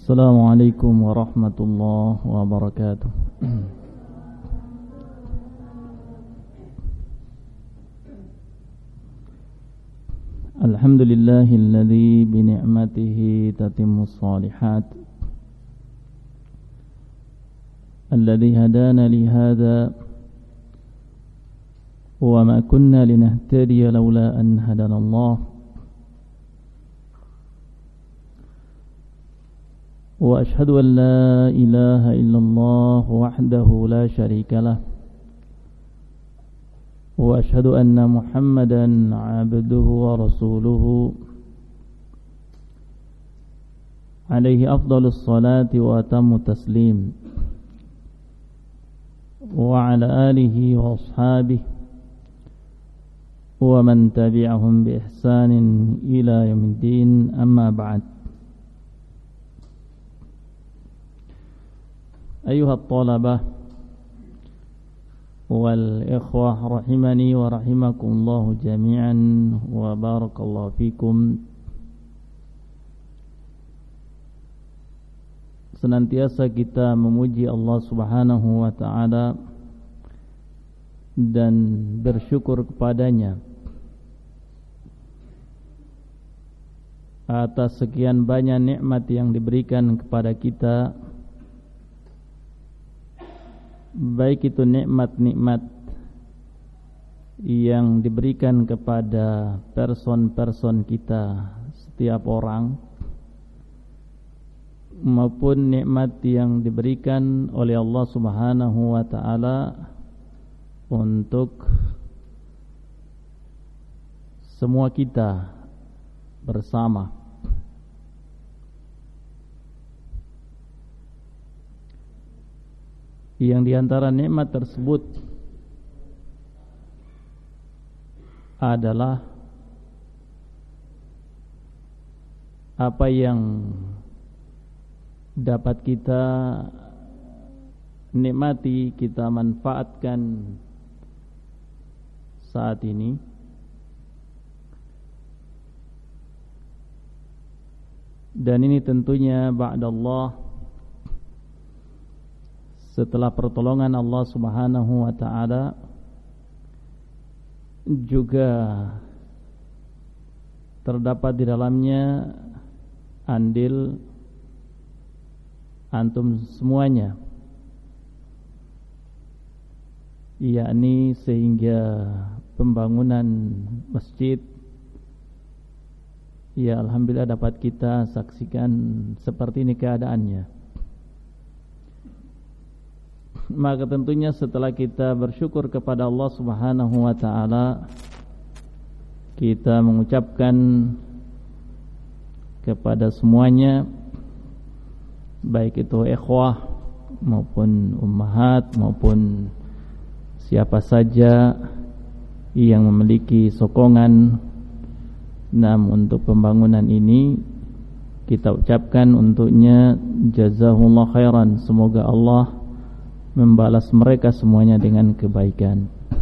Assalamualaikum warahmatullahi wabarakatuh. Alhamdulillahilladzi bi ni'matihi tatimmus shalihat. Alladzi hadana li hadza wa ma kunna linahtadiya laula an hadana Allah. وأشهد أن لا إله إلا الله وحده لا شريك له وأشهد أن محمدا عبده ورسوله عليه أفضل الصلاة وأتم التسليم وعلى آله وأصحابه ومن تبعهم بإحسان إلى يوم الدين أما بعد. أيها الطلبة والإخوة رحمني ورحمكم الله جميعا وبارك الله فيكم. Senantiasa kita memuji Allah Subhanahu wa ta'ala dan bersyukur kepadanya atas sekian banyak nikmat yang diberikan kepada kita, baik itu nikmat-nikmat yang diberikan kepada person-person kita, setiap orang, maupun nikmat yang diberikan oleh Allah Subhanahu wa ta'ala untuk semua kita bersama. Yang diantara nikmat tersebut adalah apa yang dapat kita nikmati, kita manfaatkan saat ini, dan ini tentunya ba'dallah, setelah pertolongan Allah Subhanahu wa ta'ala, juga terdapat di dalamnya andil antum semuanya, yakni sehingga pembangunan masjid, ya alhamdulillah dapat kita saksikan seperti ini keadaannya. Maka tentunya setelah kita bersyukur kepada Allah Subhanahu wa ta'ala, kita mengucapkan kepada semuanya, baik itu ikhwah maupun ummahat maupun siapa saja yang memiliki sokongan untuk pembangunan ini, kita ucapkan untuknya jazahullah khairan. Semoga Allah membalas mereka semuanya dengan kebaikan.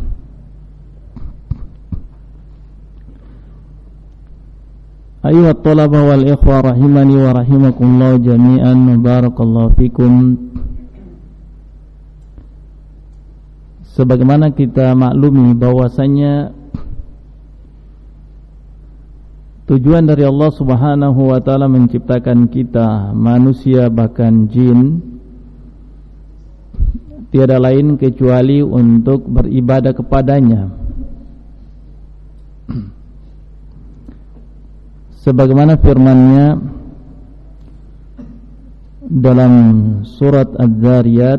Ayuhat talabah wal ikhwah rahimani wa rahimakumullah jami'an, barakallahu fikum. Sebagaimana kita maklumi bahwasanya tujuan dari Allah Subhanahu wa ta'ala menciptakan kita manusia bahkan jin tiada lain kecuali untuk beribadah kepadanya. Sebagaimana firman-Nya dalam surat Az-Zariyat,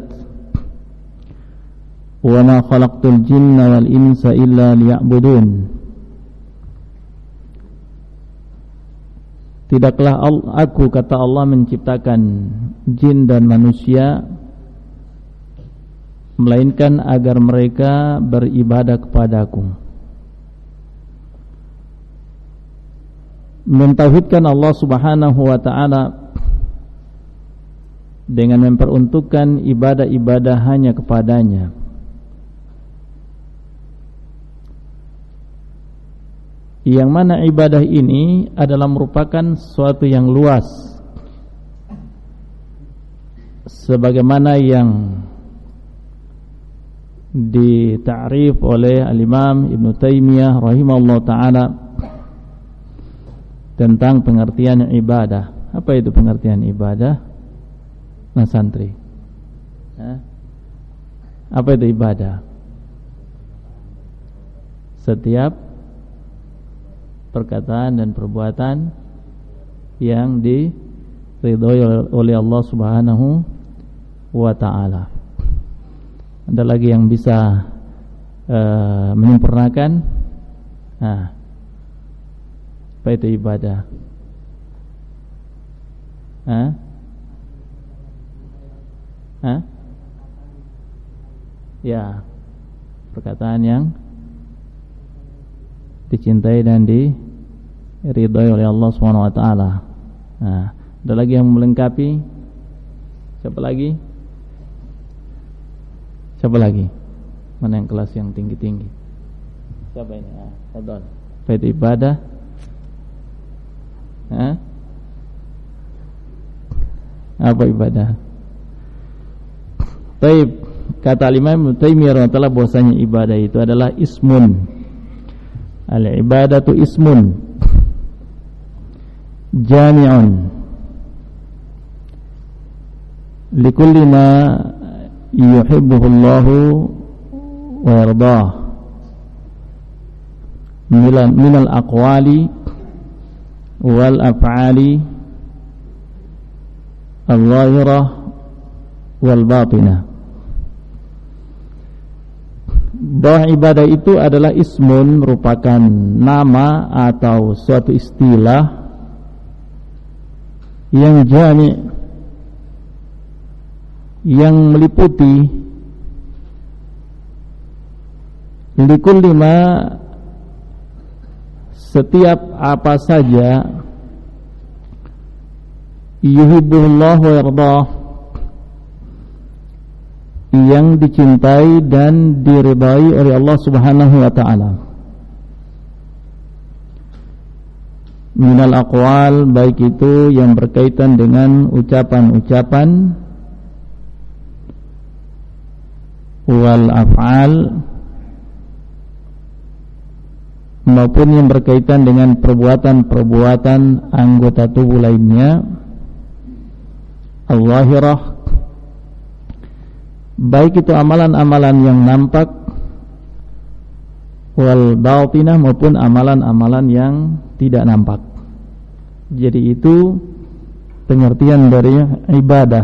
"Wa ma khalaqtul jinna wal insa illa liya'budun." Tidaklah aku, kata Allah, menciptakan jin dan manusia melainkan agar mereka beribadah kepadaku. Mentauhidkan Allah Subhanahu wa ta'ala dengan memperuntukkan ibadah-ibadah hanya kepadanya. Yang mana ibadah ini adalah merupakan sesuatu yang luas, sebagaimana yang dita'rif oleh Al-Imam Ibn Taimiyah rahimahullah ta'ala tentang pengertian ibadah. Apa itu pengertian ibadah? Nah, santri, apa itu ibadah? Setiap perkataan dan perbuatan yang diridhoi oleh Allah Subhanahu wa ta'ala. Ada lagi yang bisa menyempurnakan? Apa itu ibadah? Ya, perkataan yang dicintai dan diridhoi oleh Allah Subhanahu wa ta'ala. Ada lagi yang melengkapi? Siapa lagi? Siapa lagi? Mana yang kelas yang tinggi-tinggi? Siapa ini? Fadhal. Apa itu ibadah? Apa ibadah? Baik, kata Imam Ibnu Taimiyah rahimahullah bahwasanya ibadah itu adalah ismun. Al-ibadatu ismun jami'un likulli ma yuhibbuhu Allahu wa yardah minal aqwali wal af'ali al-zahirah wal batinah. Bahwa ibadah itu adalah ismun, merupakan nama atau suatu istilah yang jami', yang meliputi likulli ma, setiap apa saja yuhibbullah wa yardah, yang dicintai dan diridai oleh Allah Subhanahu wa ta'ala, minal aqwal, baik itu yang berkaitan dengan ucapan-ucapan, wal af'al, maupun yang berkaitan dengan perbuatan-perbuatan anggota tubuh lainnya, al-zahirah, baik itu amalan-amalan yang nampak, wal batinah, maupun amalan-amalan yang tidak nampak. Jadi itu pengertian dari ibadah.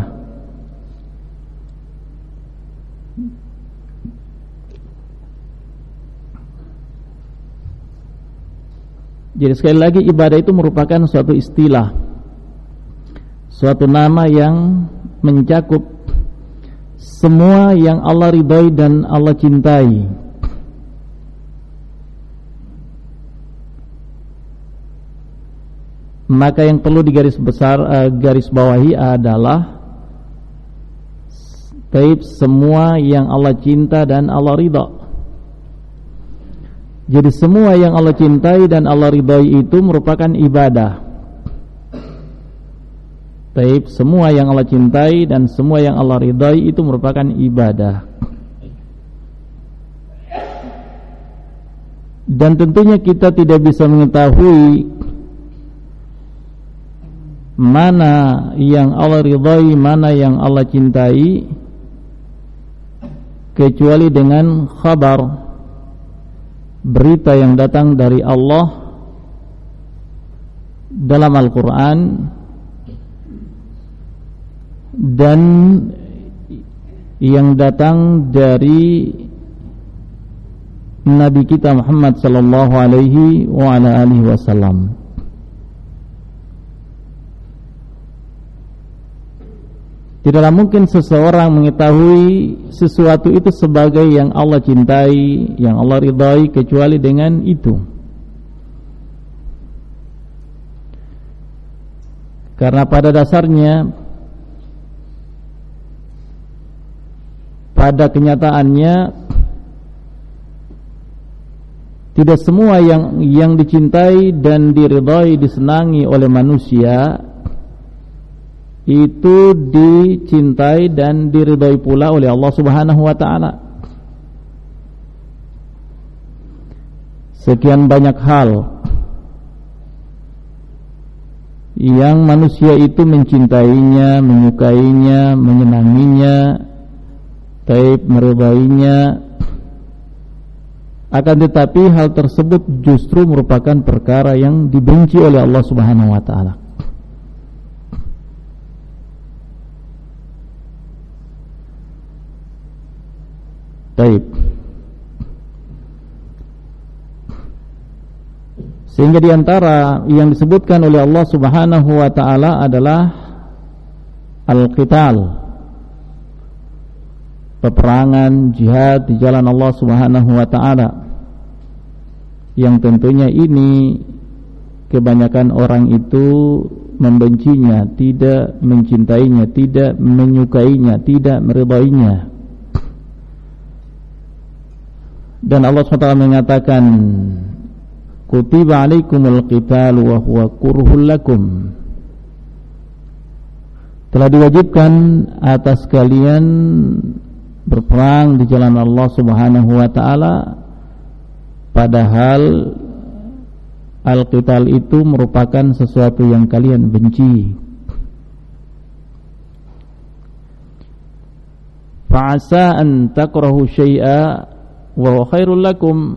Jadi sekali lagi, ibadah itu merupakan suatu istilah, suatu nama yang mencakup semua yang Allah ridhai dan Allah cintai. Maka yang perlu garis bawahi adalah semua yang Allah cinta dan Allah ridha. Jadi semua yang Allah cintai dan Allah ridhai itu merupakan ibadah. Semua yang Allah cintai dan semua yang Allah ridhai itu merupakan ibadah. Dan tentunya kita tidak bisa mengetahui mana yang Allah ridhai, mana yang Allah cintai, kecuali dengan khabar, berita yang datang dari Allah dalam Al-Quran dan yang datang dari Nabi kita Muhammad sallallahu alaihi wa ala alihi wasallam. Tidaklah mungkin seseorang mengetahui sesuatu itu sebagai yang Allah cintai, yang Allah ridhai, kecuali dengan itu. Karena pada dasarnya, pada kenyataannya, tidak semua yang dicintai dan diridhai, disenangi oleh manusia itu dicintai dan diridhai pula oleh Allah Subhanahu wa taala. Sekian banyak hal yang manusia itu mencintainya, menyukainya, menyenanginya, meridainya. Akan tetapi hal tersebut justru merupakan perkara yang dibenci oleh Allah Subhanahu wa taala. Sehingga diantara yang disebutkan oleh Allah Subhanahu wa taala adalah al-qital, peperangan, jihad di jalan Allah Subhanahu wa taala, yang tentunya ini kebanyakan orang itu membencinya, tidak mencintainya, tidak menyukainya, tidak meridainya. Dan Allah SWT mengatakan, kutiba alaikumul qital wa huwa kurhul lakum, telah diwajibkan atas kalian berperang di jalan Allah Subhanahu wa taala, padahal al-qital itu merupakan sesuatu yang kalian benci. Fa'asa an takrahu syai'a wa huwa khairul lakum,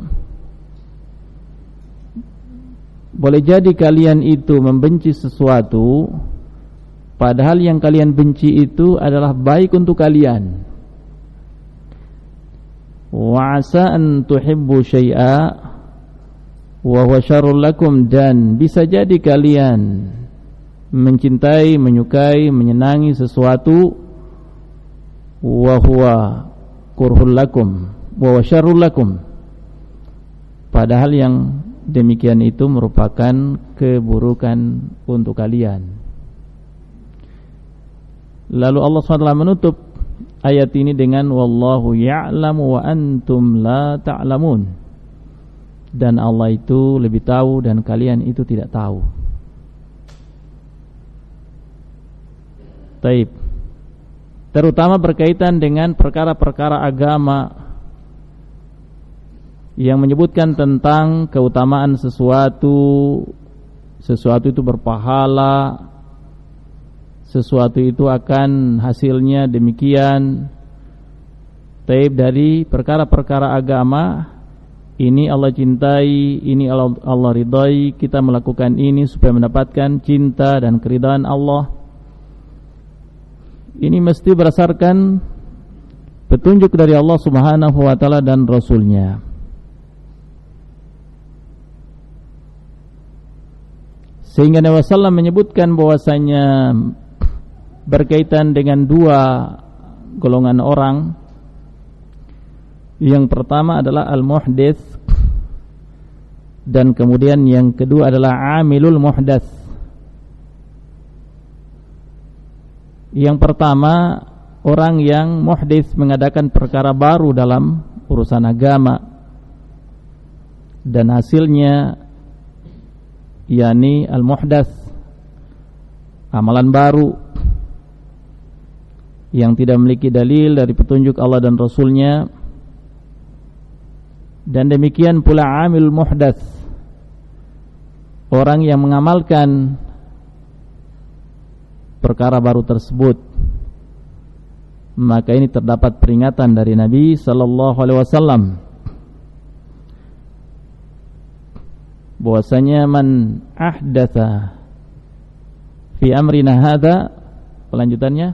boleh jadi kalian itu membenci sesuatu padahal yang kalian benci itu adalah baik untuk kalian. Wa 'asa an tuhibbu syai'a wa huwa syarrul lakum, dan bisa jadi kalian mencintai, menyukai, menyenangi sesuatu wa huwa kurhul lakum wa huwa syarrul lakum, padahal yang demikian itu merupakan keburukan untuk kalian. Lalu Allah SWT menutup ayat ini dengan wallahu ya'lamu wa antum la ta'lamun, dan Allah itu lebih tahu dan kalian itu tidak tahu. Taib. Terutama berkaitan dengan perkara-perkara agama yang menyebutkan tentang keutamaan sesuatu itu berpahala, sesuatu itu akan hasilnya demikian. Taib, dari perkara-perkara agama ini Allah cintai, ini Allah ridai, kita melakukan ini supaya mendapatkan cinta dan keridhaan Allah. Ini mesti berdasarkan petunjuk dari Allah Subhanahu wa taala dan Rasulnya. Sehingga Nabi SAW menyebutkan bahwasanya berkaitan dengan dua golongan orang. Yang pertama adalah al-muhdits, dan kemudian yang kedua adalah amilul muhdats. Yang pertama, orang yang muhdits, mengadakan perkara baru dalam urusan agama, dan hasilnya yakni al-muhdats, amalan baru yang tidak memiliki dalil dari petunjuk Allah dan Rasulnya. Dan demikian pula amil muhdats, orang yang mengamalkan perkara baru tersebut. Maka ini terdapat peringatan dari Nabi sallallahu alaihi wasallam bahwasanya man ahdatsa fi amrina hadza, kelanjutannya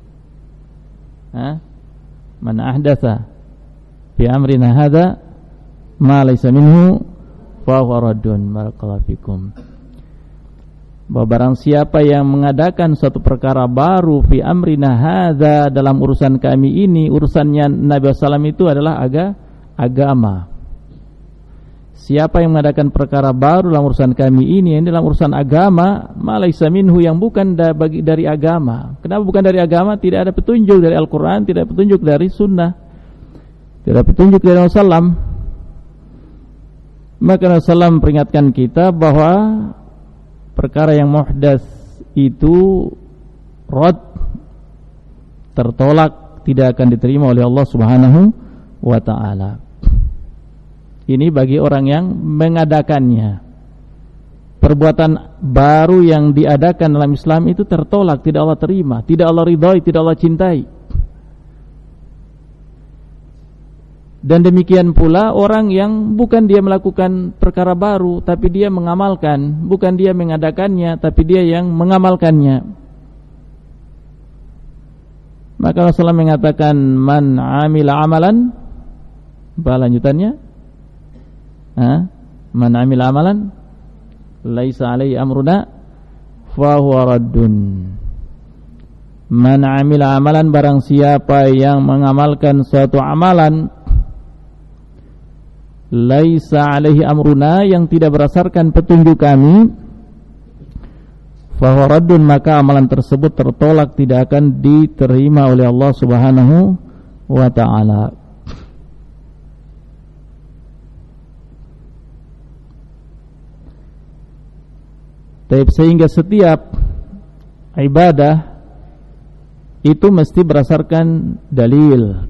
man ahdatsa fi amrina hadza ma laysa minhu fa huwa raddun. Barakallahu fikum. Bahwa barang siapa yang mengadakan suatu perkara baru fi amrina hadza, dalam urusan kami ini, urusannya Nabi SAW itu adalah agama. Siapa yang mengadakan perkara baru dalam urusan kami ini dalam urusan agama, malaisa minhu, yang bukan dari agama. Kenapa bukan dari agama? Tidak ada petunjuk dari Al-Quran, tidak ada petunjuk dari Sunnah, tidak ada petunjuk dari Rasulullah. Maka Rasulullah memperingatkan kita bahwa perkara yang muhdats itu rad, tertolak, tidak akan diterima oleh Allah Subhanahu wa ta'ala. Ini bagi orang yang mengadakannya. Perbuatan baru yang diadakan dalam Islam itu tertolak, tidak Allah terima, tidak Allah ridhai, tidak Allah cintai. Dan demikian pula orang yang bukan dia melakukan perkara baru, tapi dia mengamalkan, bukan dia mengadakannya, tapi dia yang mengamalkannya. Maka Rasulullah mengatakan, man amila amalan, apa lanjutannya? Man amila amalan laisa alaihi amruna fahuwa raddun. Man amila amalan, barang siapa yang mengamalkan suatu amalan laisa alaihi amruna, yang tidak berdasarkan petunjuk kami, fahuwa raddun, maka amalan tersebut tertolak, tidak akan diterima oleh Allah Subhanahu wa ta'ala. Sehingga setiap ibadah itu mesti berdasarkan dalil,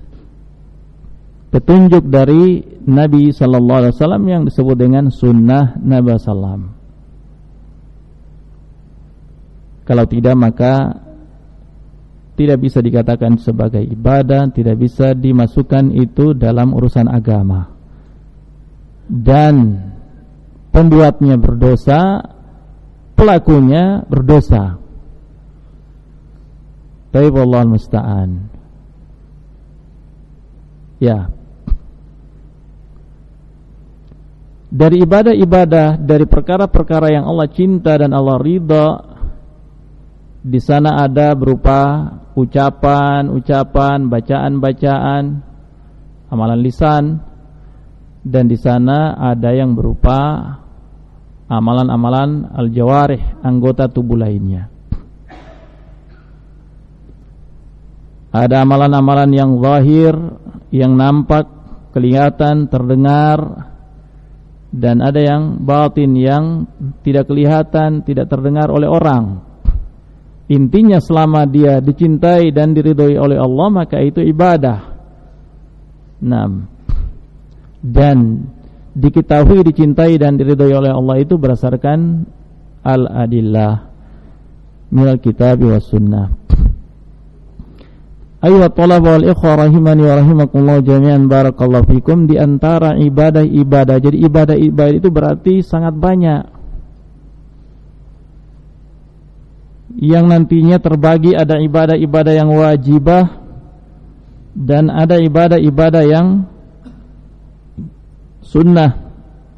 petunjuk dari Nabi sallallahu alaihi wasallam yang disebut dengan sunnah Nabi sallam. Kalau tidak, maka tidak bisa dikatakan sebagai ibadah, tidak bisa dimasukkan itu dalam urusan agama. Dan pembuatnya berdosa, pelakunya berdosa. Tapi Allahul musta'an. Ya. Dari ibadah-ibadah, dari perkara-perkara yang Allah cinta dan Allah ridha, di sana ada berupa ucapan-ucapan, bacaan-bacaan, amalan lisan, dan di sana ada yang berupa amalan-amalan al-jawarih, anggota tubuh lainnya. Ada amalan-amalan yang zahir, yang nampak, kelihatan, terdengar, dan ada yang batin, yang tidak kelihatan, tidak terdengar oleh orang. Intinya selama dia dicintai dan diridhoi oleh Allah, maka itu ibadah. Dan diketahui, dicintai dan diridhoi oleh Allah itu berdasarkan al-adillah minal kitab was sunnah. Ayuhat talaba wal ikhwa rahimani wa rahimakumullah jami'an, barakallahu fikum. Di antara ibadah-ibadah, jadi ibadah-ibadah itu berarti sangat banyak, yang nantinya terbagi, ada ibadah-ibadah yang wajibah dan ada ibadah-ibadah yang sunnah.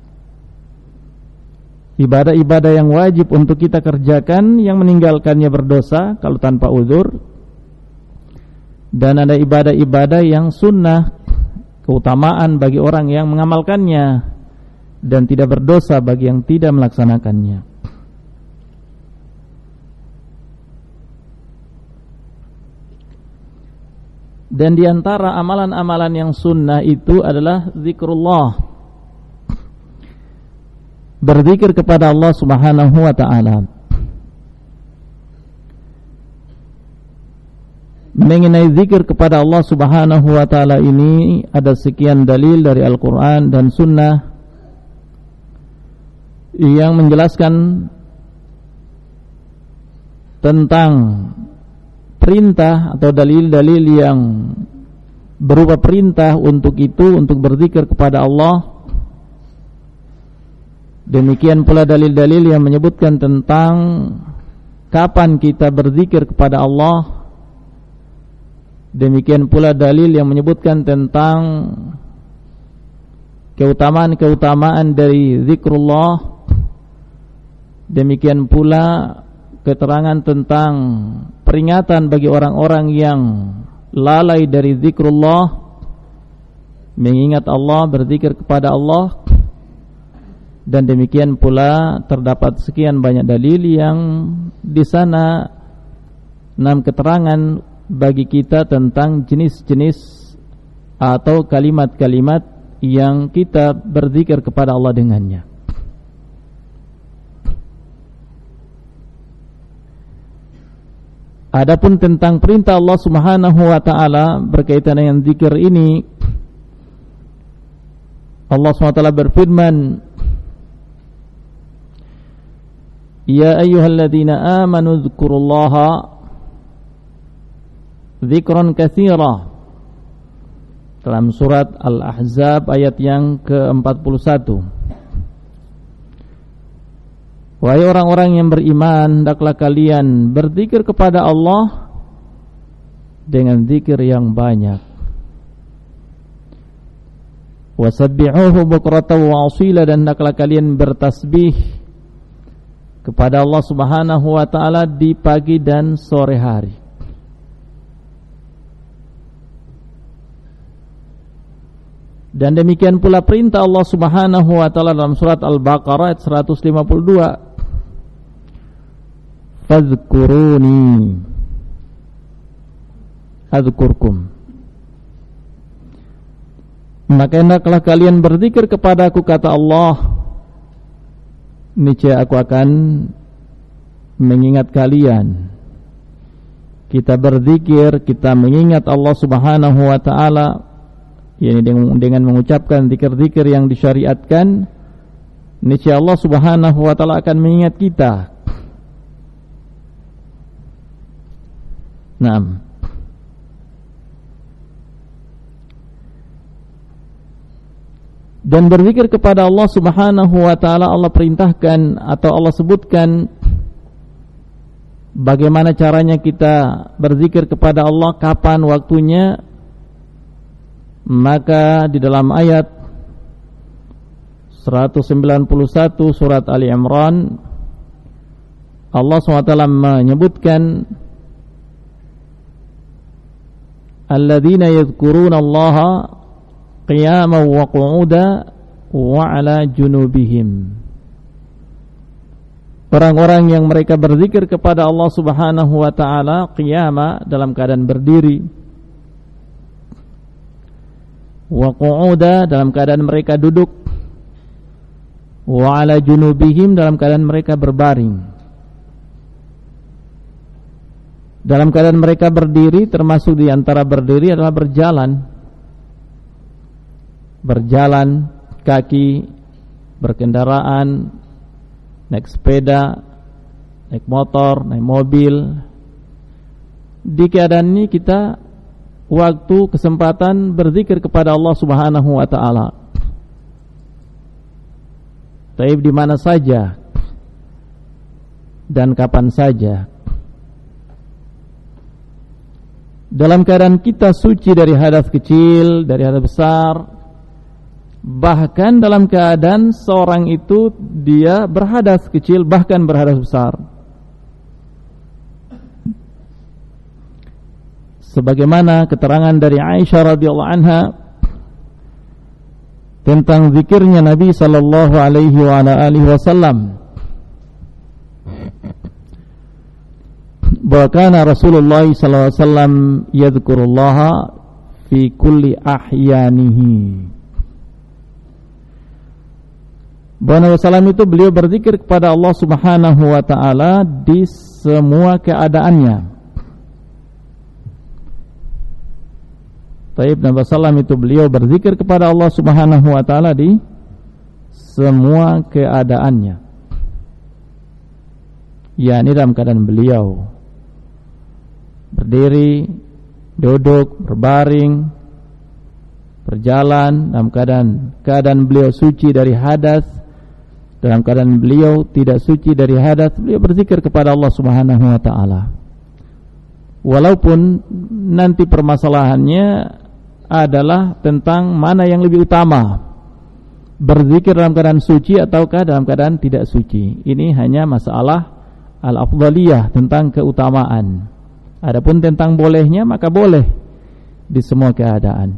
Ibadah-ibadah yang wajib untuk kita kerjakan, yang meninggalkannya berdosa kalau tanpa uzur. Dan ada ibadah-ibadah yang sunnah, keutamaan bagi orang yang mengamalkannya, dan tidak berdosa bagi yang tidak melaksanakannya. Dan di antara amalan-amalan yang sunnah itu adalah zikrullah, berzikir kepada Allah Subhanahu wa ta'ala. Mengenai zikir kepada Allah Subhanahu wa ta'ala ini ada sekian dalil dari Al-Quran dan sunnah yang menjelaskan tentang perintah atau dalil-dalil yang berupa perintah untuk itu, untuk berzikir kepada Allah. Demikian pula dalil-dalil yang menyebutkan tentang kapan kita berzikir kepada Allah. Demikian pula dalil yang menyebutkan tentang keutamaan-keutamaan dari zikrullah. Demikian pula keterangan tentang peringatan bagi orang-orang yang lalai dari zikrullah, mengingat Allah, berzikir kepada Allah. Dan demikian pula terdapat sekian banyak dalil yang di sana 6 keterangan bagi kita tentang jenis-jenis atau kalimat-kalimat yang kita berzikir kepada Allah dengannya. Adapun tentang perintah Allah Subhanahu wa taala berkaitan dengan zikir ini, Allah SWT berfirman, Ya ayyuhalladzina amanu dzkurullaha dzikran katsira, dalam surat Al-Ahzab ayat yang ke-41. Wahai orang-orang yang beriman, hendaklah kalian berzikir kepada Allah dengan zikir yang banyak. Wasabbihuhu bukratan wa asila, dan hendaklah kalian bertasbih kepada Allah Subhanahu wa taala di pagi dan sore hari. Dan demikian pula perintah Allah Subhanahu wa taala dalam surat Al-Baqarah ayat 152. Fadhkuruni adzkurkum. Maka hendaklah kalian berzikir kepadaku, kata Allah, niscaya aku akan mengingat kalian. Kita berzikir, kita mengingat Allah Subhanahu wa taala, yakni dengan mengucapkan zikir-zikir yang disyariatkan, niscaya Allah Subhanahu wa taala akan mengingat kita. Naam. Dan berzikir kepada Allah Subhanahu wa taala, Allah perintahkan atau Allah sebutkan bagaimana caranya kita berzikir kepada Allah, kapan waktunya. Maka di dalam ayat 191 surat Ali Imran, Allah SWT menyebutkan alladzina yadhkuruna Allaha qiyaman wa qu'udan wa 'ala junubihim. Orang-orang yang mereka berzikir kepada Allah Subhanahu wa taala qiyama, dalam keadaan berdiri, wa qu'udan, dalam keadaan mereka duduk, wa 'ala junubihim, dalam keadaan mereka berbaring. Dalam keadaan mereka berdiri, termasuk di antara berdiri adalah berjalan kaki, berkendaraan, naik sepeda, naik motor, naik mobil. Di keadaan ini kita waktu, kesempatan berzikir kepada Allah Subhanahu wa taala. Taib di mana saja dan kapan saja. Dalam keadaan kita suci dari hadas kecil, dari hadas besar, bahkan dalam keadaan seorang itu dia berhadas kecil, bahkan berhadas besar. Sebagaimana keterangan dari Aisyah radhiyallahu anha tentang zikirnya Nabi sallallahu alaihi wa ala alihi wasallam, bahwa kana Rasulullah sallallahu alaihi wasallam yadhkurullaha fi kulli ahyanihi. Bahwa Nabi sallallahu itu beliau berzikir kepada Allah Subhanahu wa taala di semua keadaannya. Taib, Nabi sallallahu itu beliau berzikir kepada Allah Subhanahu wa taala di semua keadaannya. yakni dalam keadaan beliau berdiri, duduk, berbaring, berjalan, dalam keadaan beliau suci dari hadas, dalam keadaan beliau tidak suci dari hadas, beliau berzikir kepada Allah Subhanahu wa taala. Walaupun nanti permasalahannya adalah tentang mana yang lebih utama, berzikir dalam keadaan suci ataukah dalam keadaan tidak suci. Ini hanya masalah al-afdaliyah, tentang keutamaan. Adapun tentang bolehnya, maka boleh di semua keadaan.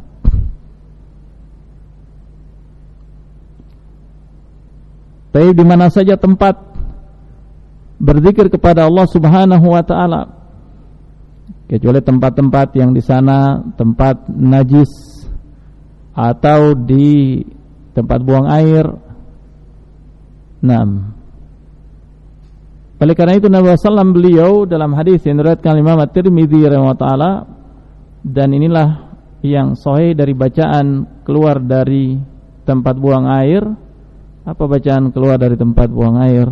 Tapi di mana saja tempat berzikir kepada Allah Subhanahu wa taala, kecuali tempat-tempat yang di sana tempat najis atau di tempat buang air. Oleh karena itu Nabi SAW beliau dalam hadis yang diriwayatkan Imam At-Tirmidzi rahimahullah, dan inilah yang sahih dari bacaan keluar dari tempat buang air. Apa bacaan keluar dari tempat buang air?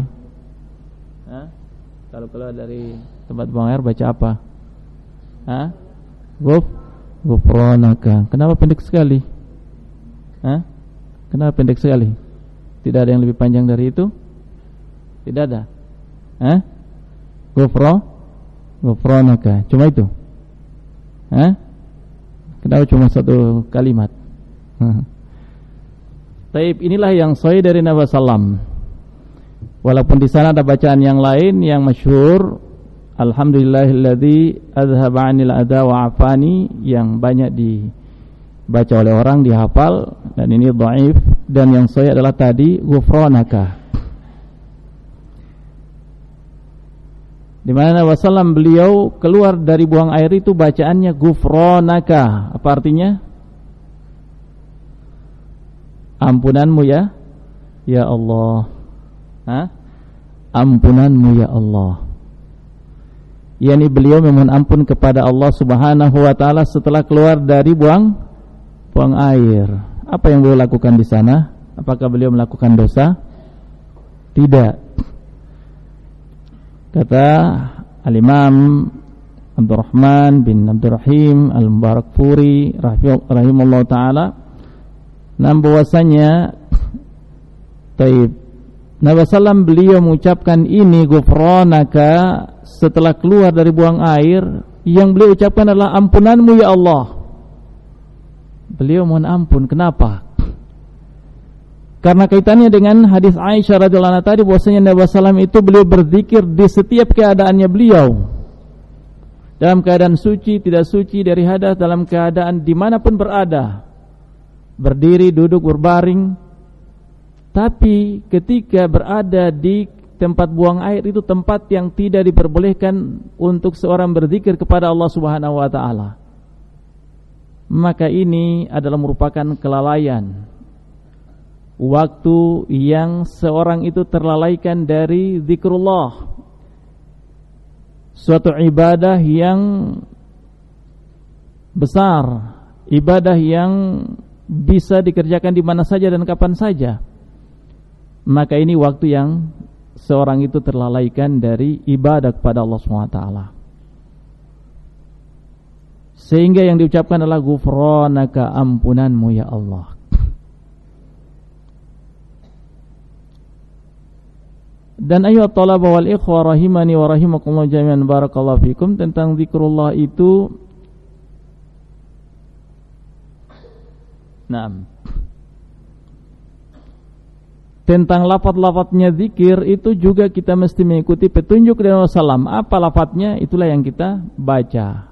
Kalau keluar dari tempat buang air baca apa? Ghufranaka. Kenapa pendek sekali? Kenapa pendek sekali? Tidak ada yang lebih panjang dari itu? Tidak ada. Ghufranaka. Cuma itu. Kenapa cuma satu kalimat? Taib, inilah yang sahih dari Nabi sallam. Walaupun di sana ada bacaan yang lain yang masyhur, alhamdulillahilladzi azhaba 'anil adha wa 'afani, yang banyak dibaca oleh orang, dihafal, dan ini dhaif. Dan yang sahih adalah tadi ghufranaka. Di mana Nabi sallam beliau keluar dari buang air itu bacaannya ghufranaka. Apa artinya? Ampunanmu ya Allah. Ampunanmu ya Allah. Yani beliau memohon ampun kepada Allah Subhanahu wa taala setelah keluar dari buang air. Apa yang beliau lakukan di sana? Apakah beliau melakukan dosa? Tidak. Kata Al-Imam Abdurrahman bin Abdurrahim Al-Mubarakfuri rahimahullah ta'ala, bahwasanya Nabi sallam beliau mengucapkan ini ghufranaka setelah keluar dari buang air. Yang beliau ucapkan adalah ampunanmu ya Allah. Beliau mohon ampun. Kenapa? Karena kaitannya dengan hadis Aisyah radhiyallahu anha tadi, bahwasanya Nabi sallam itu beliau berzikir di setiap keadaannya beliau, dalam keadaan suci, tidak suci dari hadas, dalam keadaan dimanapun berada, berdiri, duduk, berbaring. Tapi ketika berada di tempat buang air, itu tempat yang tidak diperbolehkan untuk seorang berzikir kepada Allah Subhanahu wa taala. Maka ini adalah merupakan kelalaian, waktu yang seorang itu terlalaikan dari zikrullah, suatu ibadah yang besar, ibadah yang bisa dikerjakan di mana saja dan kapan saja. Maka ini waktu yang seorang itu terlalaikan dari ibadah kepada Allah SWT. Sehingga yang diucapkan adalah ghufranaka, ampunanmu ya Allah. Dan ayat talaba wal ikhwa rahimani wa rahimakumullah jami'an, barakallahu fikum, tentang zikrullah itu, tentang lafaz-lafaznya zikir itu juga kita mesti mengikuti petunjuk dari Rasulullah. Apa lafaznya, itulah yang kita baca.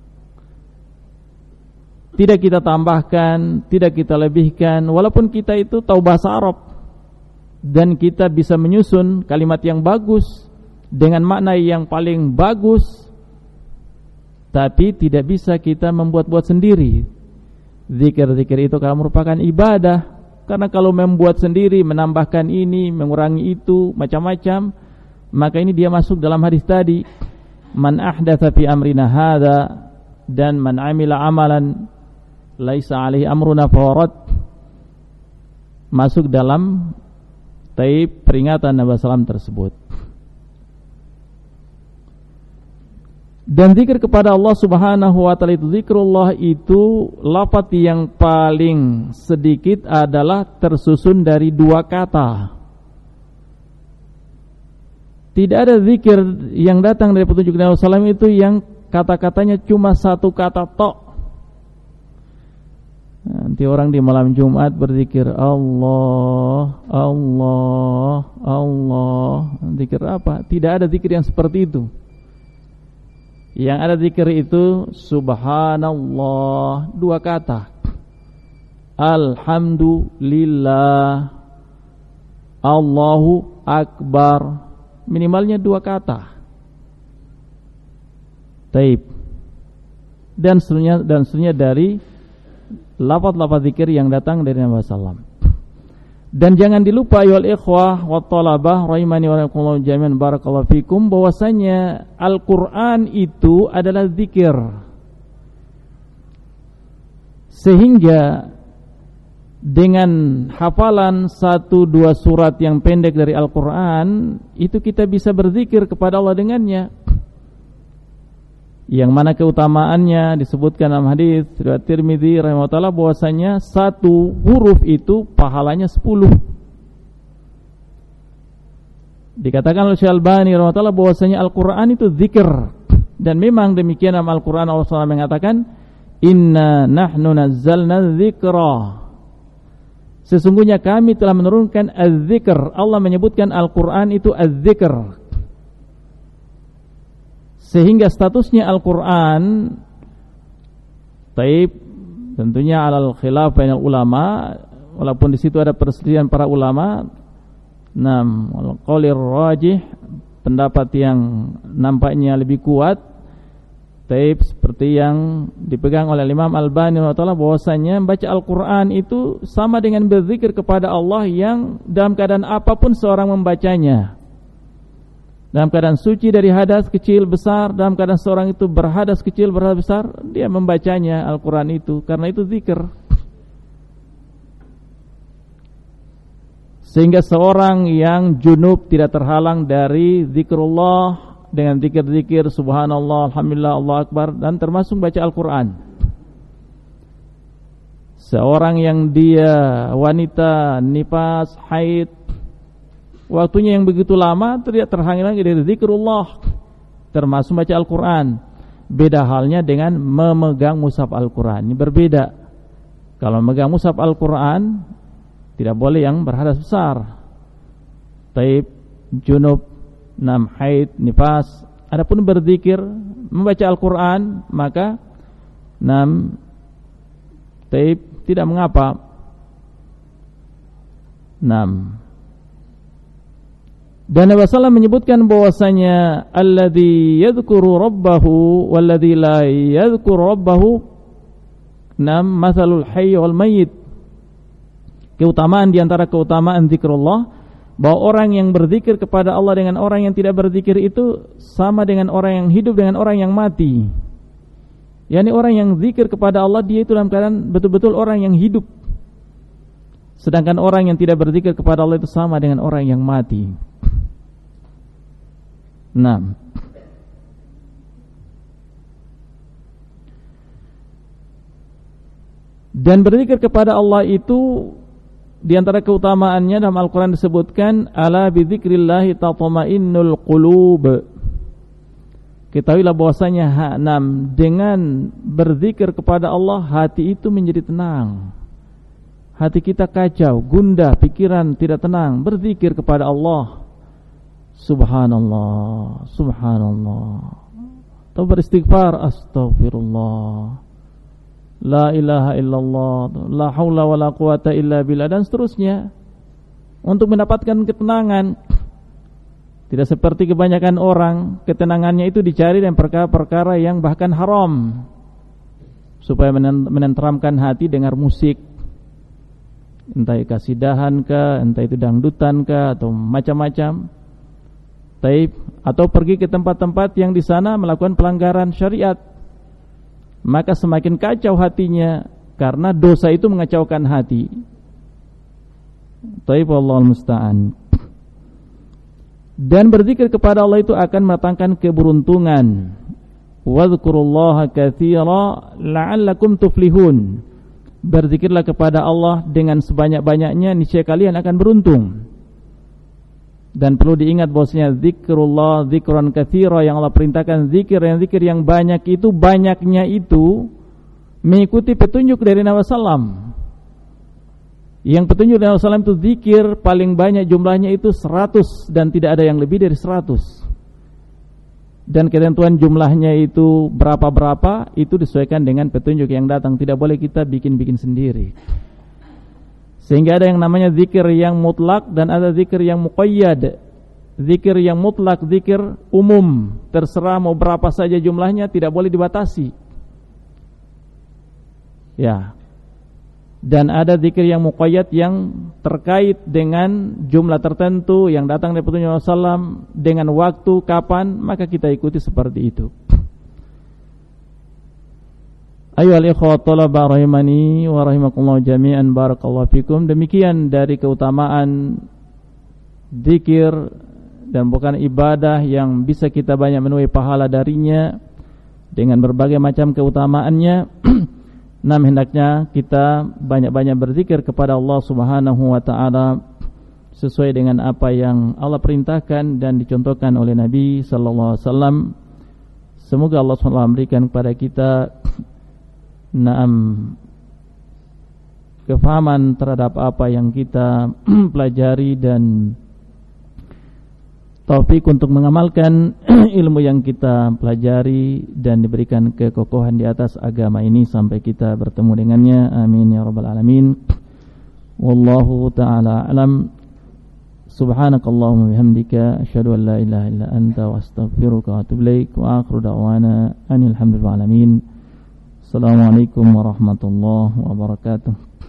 Tidak kita tambahkan, tidak kita lebihkan. Walaupun kita itu tahu bahasa Arab dan kita bisa menyusun kalimat yang bagus dengan makna yang paling bagus, tapi tidak bisa kita membuat-buat sendiri. Zikir-zikir itu kalau merupakan ibadah. Karena kalau membuat sendiri, menambahkan ini, mengurangi itu, macam-macam, maka ini dia masuk dalam hadis tadi, man ahdatsa fi amrina hadza, dan man amila amalan laisa alaihi amruna fawarat, masuk dalam peringatan Nabi sallallahu tersebut. Dan zikir kepada Allah Subhanahu wa taala itu, zikrullah itu lafaz yang paling sedikit adalah tersusun dari 2 kata. Tidak ada zikir yang datang dari petunjuk Nabi sallallahu alaihi wasallam itu yang kata-katanya cuma 1 kata tok. Nanti orang di malam Jumat berzikir Allah, Allah, Allah. Zikir apa? Tidak ada zikir yang seperti itu. Yang ada zikir itu subhanallah 2 kata, alhamdulillah, Allahu akbar, minimalnya 2 kata. Taib. Dan seterusnya dari lafaz-lafaz zikir yang datang dari Nabi sallallahu alaihi wasallam. Dan jangan dilupa ayyuhal ikhwah wa thalabah rahimani wa rahimakumullah jami'an barakallahu fikum, bahwasanya Al-Qur'an itu adalah zikir. Sehingga dengan hafalan 1-2 surat yang pendek dari Al-Qur'an itu kita bisa berzikir kepada Allah dengannya. Yang mana keutamaannya disebutkan dalam hadis riwayat Tirmidzi rahimahullah bahwasanya 1 huruf itu pahalanya 10. Dikatakan oleh Syekh Albani rahimahullah bahwasanya Al-Qur'an itu zikir, dan memang demikian dalam Al-Qur'an Allah SWT mengatakan inna nahnu nazzalna dzikra, sesungguhnya kami telah menurunkan az-zikr. Allah menyebutkan Al-Qur'an itu az-zikr, sehingga statusnya Al-Qur'an taib tentunya alal khilaf bainal ulama, walaupun di situ ada perselisihan para ulama. Wal qaulir rajih, pendapat yang nampaknya lebih kuat taib seperti yang dipegang oleh Imam Albani rahimahullah bahwasanya membaca Al-Qur'an itu sama dengan berzikir kepada Allah yang dalam keadaan apapun seorang membacanya. Dalam keadaan suci dari hadas kecil besar, dalam keadaan seorang itu berhadas kecil berhadas besar, dia membacanya Al-Quran itu, karena itu zikir. Sehingga seorang yang junub tidak terhalang dari zikrullah dengan zikir-zikir subhanallah, alhamdulillah, Allah akbar, dan termasuk baca Al-Quran. Seorang yang dia wanita nifas, haid, waktunya yang begitu lama tidak terhalang lagi dari zikrullah, termasuk baca Al-Quran. Beda halnya dengan memegang mushaf Al-Quran. Ini berbeda. Kalau memegang mushaf Al-Quran tidak boleh yang berhadas besar, taib, junub, haid, nifas. Adapun berzikir membaca Al-Quran maka taib tidak mengapa. Dan Nabi sallallahu menyebutkan bahwasanya alladzi yadhkuru rabbahu walladzi la yadhkuru rabbahu mathalul hayy wal mayyit. Keutamaan di antara keutamaan zikrullah, bahwa orang yang berzikir kepada Allah dengan orang yang tidak berzikir itu sama dengan orang yang hidup dengan orang yang mati. Yani orang yang zikir kepada Allah dia itu dalam keadaan betul-betul orang yang hidup. Sedangkan orang yang tidak berzikir kepada Allah itu sama dengan orang yang mati. Dan berzikir kepada Allah itu di antara keutamaannya dalam Al-Quran disebutkan ala bidzikrillahi tatma'innul qulub. Ketahuilah bahwasanya dengan berzikir kepada Allah hati itu menjadi tenang. Hati kita kacau, gundah, pikiran tidak tenang. Berzikir kepada Allah, subhanallah, subhanallah, atau beristighfar, astaghfirullah, la ilaha illallah, la haula wa la quwata illa billah, dan seterusnya, untuk mendapatkan ketenangan. Tidak seperti kebanyakan orang, ketenangannya itu dicari dengan perkara-perkara yang bahkan haram, supaya menenteramkan hati dengar musik, entah kasidahan kah, entah itu dangdutan kah, atau macam-macam. Atau pergi ke tempat-tempat yang di sana melakukan pelanggaran syariat, maka semakin kacau hatinya karena dosa itu mengacaukan hati. Wallahul musta'an. Dan berzikir kepada Allah itu akan mendatangkan keberuntungan. Wadhkurullaha katsira la'allakum tuflihun. Berzikirlah kepada Allah dengan sebanyak-banyaknya, niscaya kalian akan beruntung. Dan perlu diingat bahwasanya zikrullah zikran katsira, yang Allah perintahkan zikir yang banyak itu, banyaknya itu mengikuti petunjuk dari Nabi sallam. Yang petunjuk dari Nabi sallam itu zikir paling banyak jumlahnya itu 100 dan tidak ada yang lebih dari 100. Dan ketentuan jumlahnya itu berapa itu disesuaikan dengan petunjuk yang datang, tidak boleh kita bikin-bikin sendiri. Sehingga ada yang namanya zikir yang mutlak dan ada zikir yang muqayyad. Zikir yang mutlak, zikir umum, terserah mau berapa saja jumlahnya, tidak boleh dibatasi. Ya. Dan ada zikir yang muqayyad yang terkait dengan jumlah tertentu yang datang dari petunjuk Rasulullah SAW dengan waktu kapan, maka kita ikuti seperti itu. Ayyuhal ikhwat thalaba rahimani wa rahimakumullah jami'an, barakallahu fikum. Demikian dari keutamaan zikir, dan bukan ibadah yang bisa kita banyak menuai pahala darinya dengan berbagai macam keutamaannya. Nah, hendaknya kita banyak-banyak berzikir kepada Allah Subhanahu wa taala sesuai dengan apa yang Allah perintahkan dan dicontohkan oleh Nabi sallallahu alaihi wasallam. Semoga Allah SWT memberikan kepada kita kefahaman terhadap apa yang kita pelajari dan taufik untuk mengamalkan ilmu yang kita pelajari dan diberikan kekokohan di atas agama ini sampai kita bertemu dengannya. Amin ya rabbal alamin. Wallahu ta'ala alam. Subhanakallahumma bihamdika asyhadu an la ilaha illa anta wa astaghfiruka wa atubu ilaik. Wa akhiru da'wana anil hamdulillahi alamin. Assalamualaikum warahmatullahi wabarakatuh.